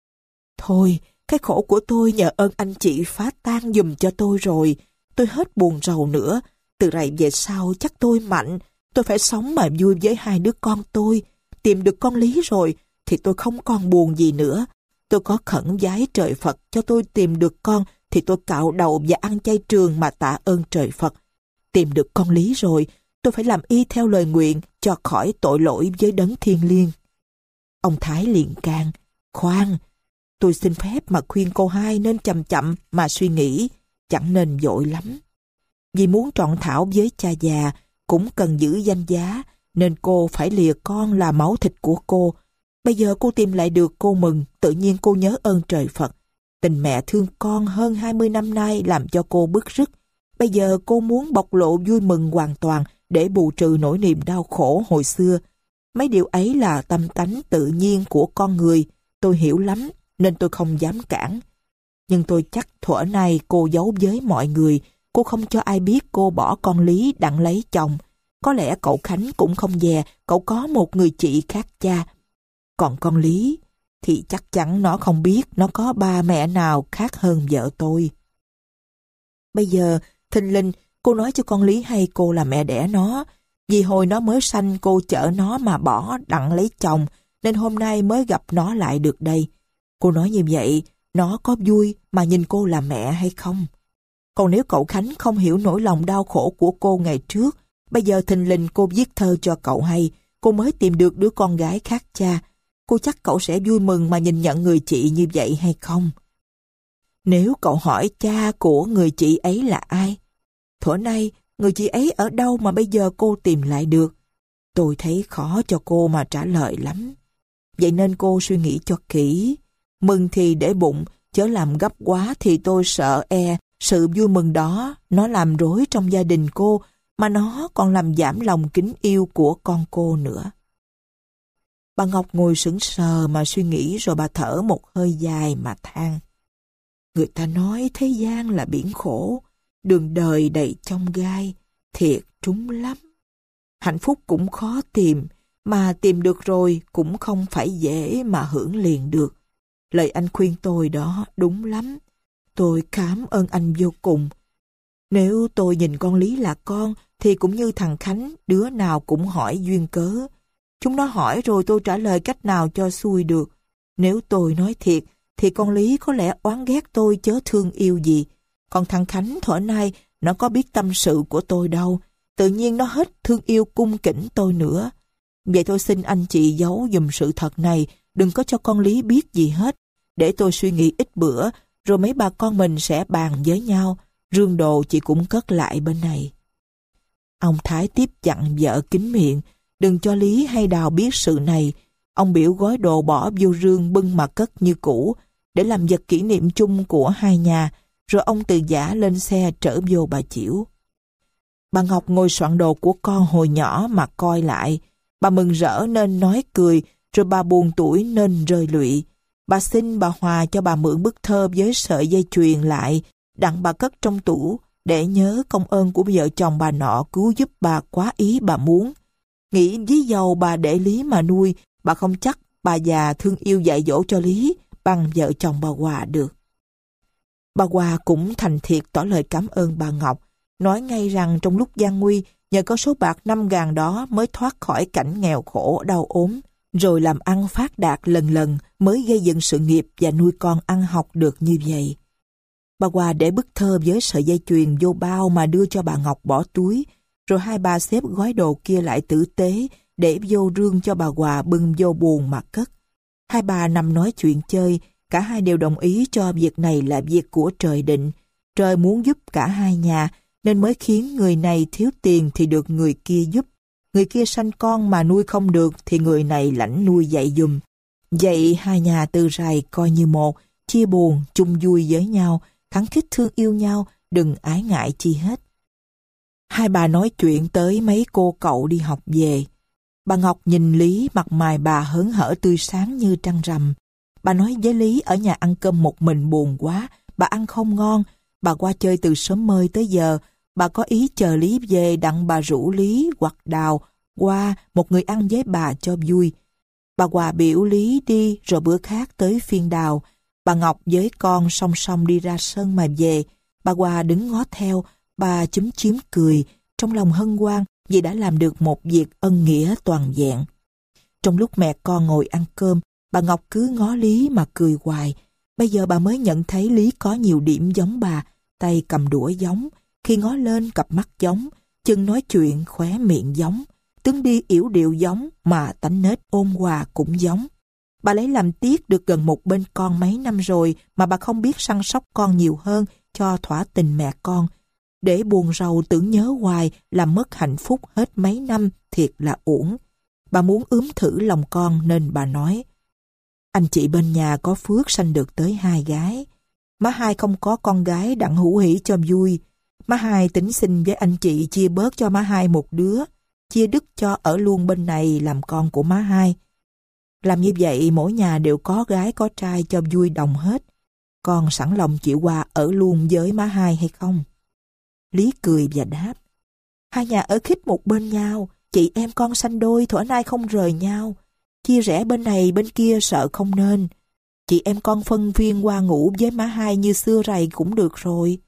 Thôi, cái khổ của tôi nhờ ơn anh chị phá tan giùm cho tôi rồi, tôi hết buồn rầu nữa, từ rày về sau chắc tôi mạnh, tôi phải sống mà vui với hai đứa con tôi, tìm được con Lý rồi thì tôi không còn buồn gì nữa. Tôi có khẩn vái trời Phật cho tôi tìm được con thì tôi cạo đầu và ăn chay trường mà tạ ơn trời Phật. Tìm được con Lý rồi, tôi phải làm y theo lời nguyện cho khỏi tội lỗi với đấng thiêng liêng. Ông Thái liền can, khoan, tôi xin phép mà khuyên cô hai nên chậm chậm mà suy nghĩ, chẳng nên vội lắm. Vì muốn trọn thảo với cha già, cũng cần giữ danh giá, nên cô phải lìa con là máu thịt của cô. Bây giờ cô tìm lại được cô mừng, tự nhiên cô nhớ ơn trời Phật. Tình mẹ thương con hơn hai mươi năm nay làm cho cô bứt rứt. Bây giờ cô muốn bộc lộ vui mừng hoàn toàn để bù trừ nỗi niềm đau khổ hồi xưa. Mấy điều ấy là tâm tánh tự nhiên của con người, tôi hiểu lắm, nên tôi không dám cản. Nhưng tôi chắc thuở này cô giấu với mọi người, cô không cho ai biết cô bỏ con Lý đặng lấy chồng. Có lẽ cậu Khánh cũng không dè, cậu có một người chị khác cha. Còn con Lý thì chắc chắn nó không biết nó có ba mẹ nào khác hơn vợ tôi. Bây giờ, thình lình, cô nói cho con Lý hay cô là mẹ đẻ nó. Vì hồi nó mới sanh cô chở nó mà bỏ đặng lấy chồng, nên hôm nay mới gặp nó lại được đây. Cô nói như vậy, nó có vui mà nhìn cô là mẹ hay không? Còn nếu cậu Khánh không hiểu nỗi lòng đau khổ của cô ngày trước, bây giờ thình lình cô viết thơ cho cậu hay, cô mới tìm được đứa con gái khác cha, cô chắc cậu sẽ vui mừng mà nhìn nhận người chị như vậy hay không? Nếu cậu hỏi cha của người chị ấy là ai? Thuở nay, người chị ấy ở đâu mà bây giờ cô tìm lại được? Tôi thấy khó cho cô mà trả lời lắm. Vậy nên cô suy nghĩ cho kỹ. Mừng thì để bụng, chớ làm gấp quá thì tôi sợ e sự vui mừng đó nó làm rối trong gia đình cô, mà nó còn làm giảm lòng kính yêu của con cô nữa. Bà Ngọc ngồi sững sờ mà suy nghĩ, rồi bà thở một hơi dài mà than. Người ta nói thế gian là biển khổ, đường đời đầy chông gai, thiệt trúng lắm. Hạnh phúc cũng khó tìm, mà tìm được rồi cũng không phải dễ mà hưởng liền được. Lời anh khuyên tôi đó đúng lắm. Tôi cảm ơn anh vô cùng. Nếu tôi nhìn con Lý là con, thì cũng như thằng Khánh, đứa nào cũng hỏi duyên cớ. Chúng nó hỏi rồi tôi trả lời cách nào cho xuôi được. Nếu tôi nói thiệt, thì con Lý có lẽ oán ghét tôi chớ thương yêu gì. Còn thằng Khánh thuở nay, nó có biết tâm sự của tôi đâu. Tự nhiên nó hết thương yêu cung kính tôi nữa. Vậy tôi xin anh chị giấu giùm sự thật này, đừng có cho con Lý biết gì hết. Để tôi suy nghĩ ít bữa, rồi mấy bà con mình sẽ bàn với nhau. Rương đồ chị cũng cất lại bên này. Ông Thái tiếp dặn vợ kín miệng, đừng cho Lý hay Đào biết sự này. Ông biểu gói đồ bỏ vô rương bưng mà cất như cũ, để làm vật kỷ niệm chung của hai nhà, rồi ông từ giã lên xe trở vô Bà Chiểu. Bà Ngọc ngồi soạn đồ của con hồi nhỏ mà coi lại. Bà mừng rỡ nên nói cười, rồi bà buồn tủi nên rơi lụy. Bà xin bà Hòa cho bà mượn bức thơ với sợi dây chuyền lại, đặng bà cất trong tủ, để nhớ công ơn của vợ chồng bà nọ cứu giúp bà quá ý bà muốn. Nghĩ ví dầu bà để Lý mà nuôi, bà không chắc bà già thương yêu dạy dỗ cho Lý bằng vợ chồng bà Hòa được. Bà Hòa cũng thành thiệt tỏ lời cảm ơn bà Ngọc, nói ngay rằng trong lúc gian nguy, nhờ có số bạc năm ngàn đó mới thoát khỏi cảnh nghèo khổ đau ốm, rồi làm ăn phát đạt lần lần mới gây dựng sự nghiệp và nuôi con ăn học được như vậy. Bà Hòa để bức thơ với sợi dây chuyền vô bao mà đưa cho bà Ngọc bỏ túi, rồi hai bà xếp gói đồ kia lại tử tế để vô rương cho bà Hòa bưng vô buồng mà cất. Hai bà nằm nói chuyện chơi, cả hai đều đồng ý cho việc này là việc của trời định. Trời muốn giúp cả hai nhà, nên mới khiến người này thiếu tiền thì được người kia giúp. Người kia sanh con mà nuôi không được thì người này lãnh nuôi dạy dùm. Vậy hai nhà từ rày coi như một, chia buồn, chung vui với nhau, khăng khít thương yêu nhau, đừng ái ngại chi hết. Hai bà nói chuyện tới mấy cô cậu đi học về. Bà Ngọc nhìn Lý, mặt mày bà hớn hở tươi sáng như trăng rằm. Bà nói với Lý ở nhà ăn cơm một mình buồn quá, bà ăn không ngon. Bà qua chơi từ sớm mơi tới giờ, bà có ý chờ Lý về đặng bà rủ Lý hoặc Đào qua một người ăn với bà cho vui. Bà Hòa biểu Lý đi, rồi bữa khác tới phiên Đào. Bà Ngọc với con song song đi ra sân mà về. Bà Hòa đứng ngó theo, bà chúm chím cười, trong lòng hân hoan vì đã làm được một việc ân nghĩa toàn vẹn. Trong lúc mẹ con ngồi ăn cơm, bà Ngọc cứ ngó Lý mà cười hoài. Bây giờ bà mới nhận thấy Lý có nhiều điểm giống bà, tay cầm đũa giống, khi ngó lên cặp mắt giống, chân nói chuyện khóe miệng giống, tướng đi yểu điệu giống mà tánh nết ôn hòa cũng giống. Bà lấy làm tiếc được gần một bên con mấy năm rồi mà bà không biết săn sóc con nhiều hơn cho thỏa tình mẹ con. Để buồn rầu tưởng nhớ hoài làm mất hạnh phúc hết mấy năm thiệt là uổng. Bà muốn ướm thử lòng con nên bà nói: anh chị bên nhà có phước sanh được tới hai gái. Má hai không có con gái đặng hữu hỉ cho vui. Má hai tính xin với anh chị chia bớt cho má hai một đứa, chia đứt cho ở luôn bên này làm con của má hai. Làm như vậy mỗi nhà đều có gái có trai cho vui đồng hết. Con sẵn lòng chịu qua ở luôn với má hai hay không? Lý cười và đáp: hai nhà ở khít một bên nhau, chị em con sanh đôi thuở nay không rời nhau. Chia rẽ bên này bên kia sợ không nên. Chị em con phân viên qua ngủ với má hai như xưa rày cũng được rồi.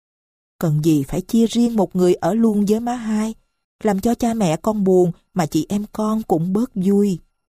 Cần gì phải chia riêng một người ở luôn với má hai, làm cho cha mẹ con buồn mà chị em con cũng bớt vui.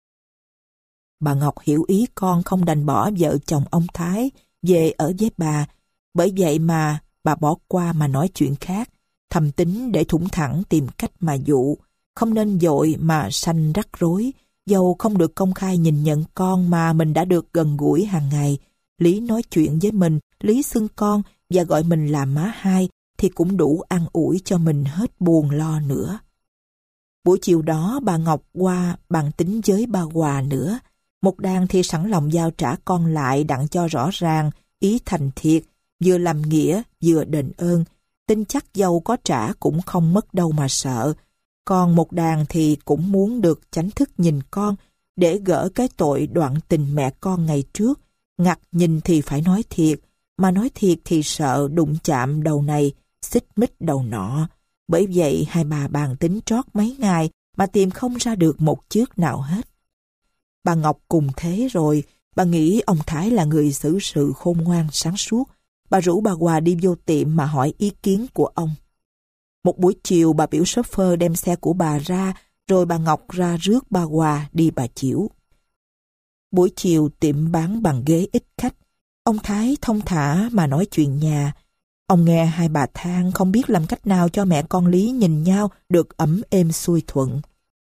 Bà Ngọc hiểu ý con không đành bỏ vợ chồng ông Thái về ở với bà, bởi vậy mà bà bỏ qua mà nói chuyện khác, thầm tính để thủng thẳng tìm cách mà dụ, không nên vội mà sanh rắc rối. Dầu không được công khai nhìn nhận con mà mình đã được gần gũi hàng ngày. Lý nói chuyện với mình, Lý xưng con và gọi mình là má hai thì cũng đủ an ủi cho mình hết buồn lo nữa. Buổi chiều đó bà Ngọc qua bàn tính với bà Hòa nữa. Một đàn thì sẵn lòng giao trả con lại đặng cho rõ ràng, ý thành thiệt, vừa làm nghĩa vừa đền ơn. Tin chắc dâu có trả cũng không mất đâu mà sợ. Còn một đàn thì cũng muốn được chánh thức nhìn con để gỡ cái tội đoạn tình mẹ con ngày trước. Ngặt nhìn thì phải nói thiệt, mà nói thiệt thì sợ đụng chạm đầu này, xích mích đầu nọ. Bởi vậy hai bà bàn tính trót mấy ngày mà tìm không ra được một chước nào hết. Bà Ngọc cùng thế rồi, bà nghĩ ông Thái là người xử sự khôn ngoan sáng suốt. Bà rủ bà Hòa đi vô tiệm mà hỏi ý kiến của ông. Một buổi chiều bà biểu shopper đem xe của bà ra, rồi bà Ngọc ra rước bà Hòa đi Bà Chiểu. Buổi chiều tiệm bán bàn ghế ít khách. Ông Thái thông thả mà nói chuyện nhà. Ông nghe hai bà than không biết làm cách nào cho mẹ con Lý nhìn nhau được ấm êm xuôi thuận.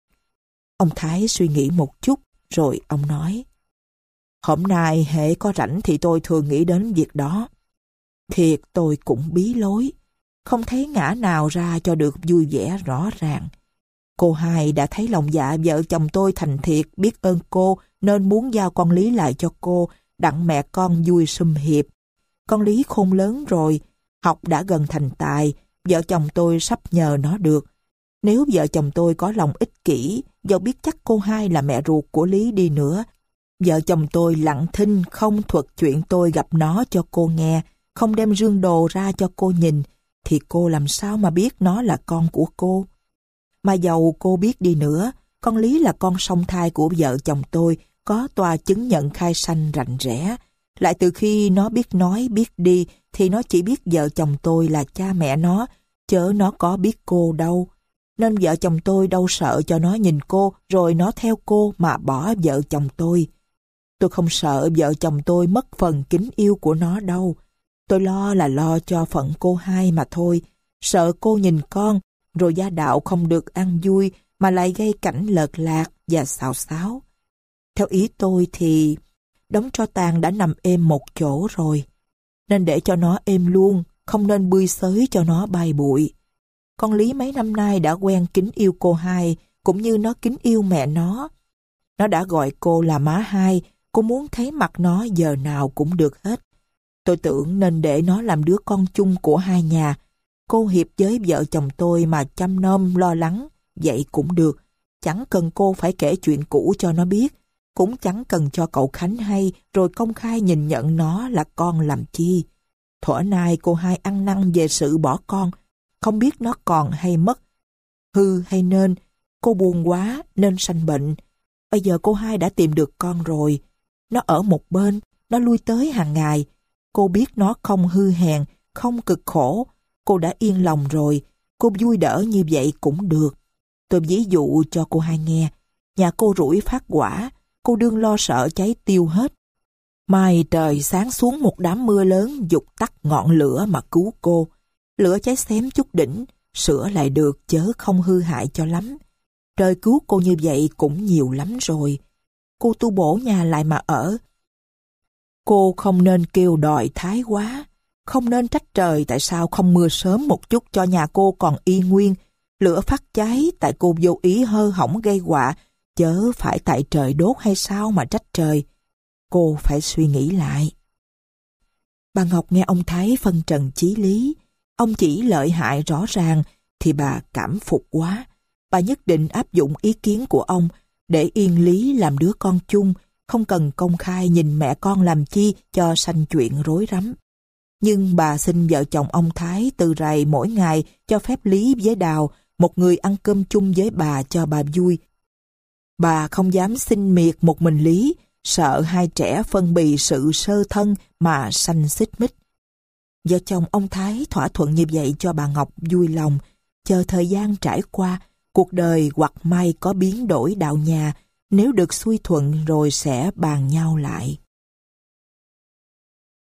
Ông Thái suy nghĩ một chút, rồi ông nói: Hôm nay hễ có rảnh thì tôi thường nghĩ đến việc đó. Thiệt tôi cũng bí lối, không thấy ngã nào ra cho được vui vẻ rõ ràng. Cô hai đã thấy lòng dạ vợ chồng tôi thành thiệt, biết ơn cô nên muốn giao con Lý lại cho cô, đặng mẹ con vui sum hiệp. Con Lý khôn lớn rồi, học đã gần thành tài, vợ chồng tôi sắp nhờ nó được. Nếu vợ chồng tôi có lòng ích kỷ, dẫu biết chắc cô hai là mẹ ruột của Lý đi nữa, vợ chồng tôi lặng thinh không thuật chuyện tôi gặp nó cho cô nghe, không đem rương đồ ra cho cô nhìn, thì cô làm sao mà biết nó là con của cô? Mà dầu cô biết đi nữa, con Lý là con song thai của vợ chồng tôi, có tòa chứng nhận khai sanh rành rẽ. Lại từ khi nó biết nói, biết đi, thì nó chỉ biết vợ chồng tôi là cha mẹ nó, chớ nó có biết cô đâu. Nên vợ chồng tôi đâu sợ cho nó nhìn cô, rồi nó theo cô mà bỏ vợ chồng tôi. Tôi không sợ vợ chồng tôi mất phần kính yêu của nó đâu. Tôi lo là lo cho phận cô hai mà thôi. Sợ cô nhìn con, rồi gia đạo không được ăn vui, mà lại gây cảnh lợt lạc và xào xáo. Theo ý tôi thì đống tro tàn đã nằm êm một chỗ rồi, nên để cho nó êm luôn, không nên bươi xới cho nó bay bụi. Con Lý mấy năm nay đã quen kính yêu cô hai, cũng như nó kính yêu mẹ nó. Nó đã gọi cô là má hai, cô muốn thấy mặt nó giờ nào cũng được hết. Tôi tưởng nên để nó làm đứa con chung của hai nhà. Cô hiệp với vợ chồng tôi mà chăm nom lo lắng, vậy cũng được. Chẳng cần cô phải kể chuyện cũ cho nó biết, cũng chẳng cần cho cậu Khánh hay rồi công khai nhìn nhận nó là con làm chi. Thuở nay cô hai ăn năn về sự bỏ con, không biết nó còn hay mất, hư hay nên. Cô buồn quá nên sanh bệnh. Bây giờ cô hai đã tìm được con rồi. Nó ở một bên, nó lui tới hàng ngày. Cô biết nó không hư hèn, không cực khổ. Cô đã yên lòng rồi, cô vui đỡ như vậy cũng được. Tôi ví dụ cho cô hai nghe. Nhà cô rủi phát quả, cô đương lo sợ cháy tiêu hết. Mai trời sáng xuống một đám mưa lớn giục tắt ngọn lửa mà cứu cô. Lửa cháy xém chút đỉnh, sửa lại được chớ không hư hại cho lắm. Trời cứu cô như vậy cũng nhiều lắm rồi. Cô tu bổ nhà lại mà ở. Cô không nên kêu đòi thái quá. Không nên trách trời tại sao không mưa sớm một chút cho nhà cô còn y nguyên. Lửa phát cháy tại cô vô ý hơ hỏng gây họa, chớ phải tại trời đốt hay sao mà trách trời. Cô phải suy nghĩ lại. Bà Ngọc nghe ông Thái phân trần chí lý, ông chỉ lợi hại rõ ràng, thì bà cảm phục quá. Bà nhất định áp dụng ý kiến của ông để yên Lý làm đứa con chung, không cần công khai nhìn mẹ con làm chi cho sanh chuyện rối rắm. Nhưng bà xin vợ chồng ông Thái từ rày mỗi ngày cho phép Lý với Đào, một người ăn cơm chung với bà cho bà vui. Bà không dám xin miệt một mình Lý, sợ hai trẻ phân bì sự sơ thân mà sanh xích mích. Vợ chồng ông Thái thỏa thuận như vậy cho bà Ngọc vui lòng, chờ thời gian trải qua, cuộc đời hoặc may có biến đổi đạo nhà, nếu được xuôi thuận rồi sẽ bàn nhau lại.